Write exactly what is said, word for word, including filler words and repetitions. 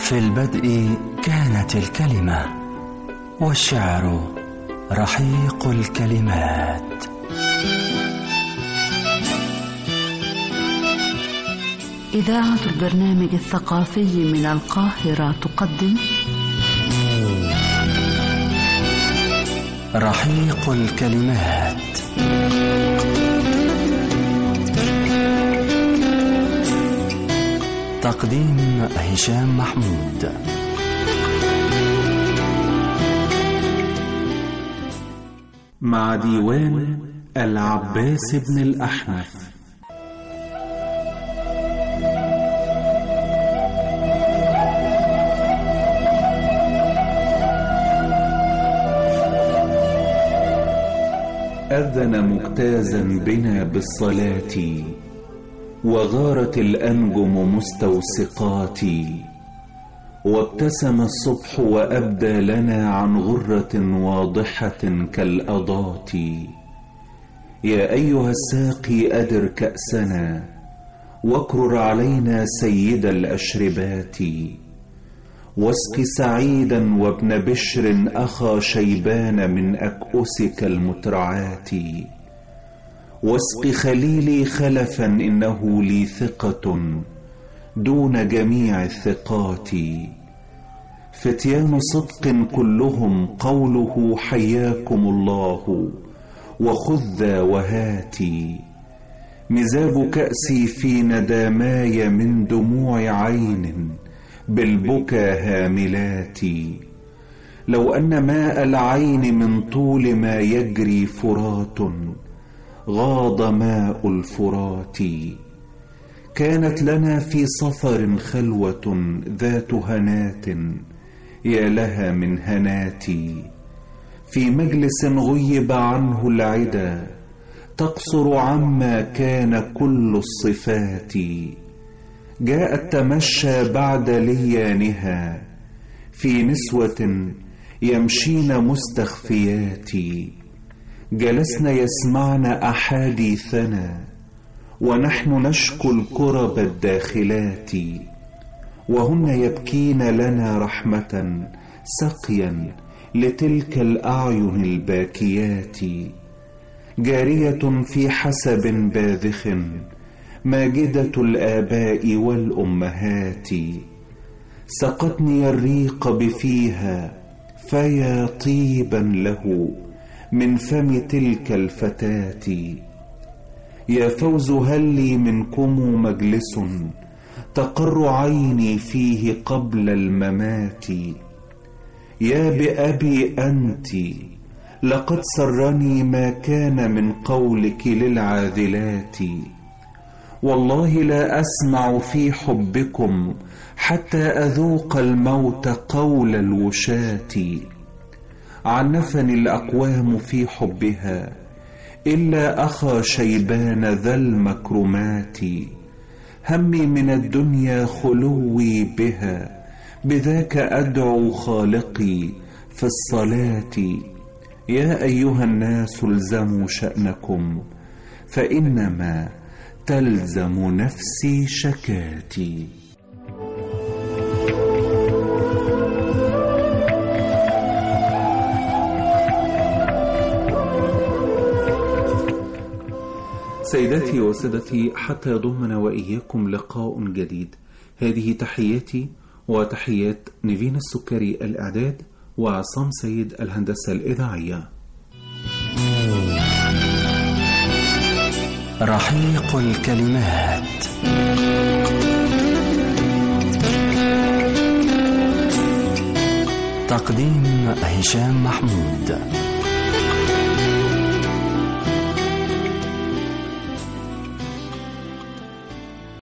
في البدء كانت الكلمة، والشعر رحيق الكلمات. إذاعة البرنامج الثقافي من القاهرة تقدم رحيق الكلمات. تقديم هشام محمود. مع ديوان العباس بن الأحنف. أذن مجتازا بنا بالصلاة، وغارت الأنجم مستوسقات، وابتسم الصبح وأبدى لنا عن غرة واضحة كالأضاة. يا أيها الساقي أدر كأسنا، واكرر علينا سيد الأشربات، واسق سعيدا وابن بشر أخا شيبان من أكؤسك المترعات، واسق خليلي خلفا إنه لي ثقة دون جميع الثقات. فتيان صدق كلهم قوله حياكم الله، وخذ وهاتي. مزاج كأسي في نداماي من دموع عين بالبكا هاملات. لو أن ماء العين من طول ما يجري فرات، غاض ماء الفرات. كانت لنا في سفر خلوة ذات هنات، يا لها من هناتي. في مجلس غيب عنه العدا، تقصر عما كان كل الصفات. جاءت تمشى بعد ليانها، في نسوة يمشين مستخفيات. جلسن يسمعن أحاديثنا، ونحن نشكو الكرب الداخلات. وهن يبكين لنا رحمة سقيا لتلك الأعين الباكيات. جارية في حسب باذخ، ماجدة الآباء والأمهات. سقتني الريق بفيها، فيا طيبا له من فم تلك الفتاة. يا فوز هل لي منكم مجلس، تقر عيني فيه قبل الممات. يا بأبي أنت، لقد سرني ما كان من قولك للعاذلات. والله لا أسمع في حبكم حتى أذوق الموت قول الوشاة. عنفني الأقوام في حبها، إلا أخا شيبان ذا المكرمات. همي من الدنيا خلوي بها، بذاك أدعو خالقي في الصلاة. يا أيها الناس الزموا شأنكم، فإنما تلزم نفسي شكاتي. سيداتي وسادتي، حتى يضمنا وإياكم لقاء جديد. هذه تحياتي وتحيات نيفين السكري الإعداد، وعصام سيد الهندسة الإذاعية. رحيق الكلمات. تقديم هشام محمود.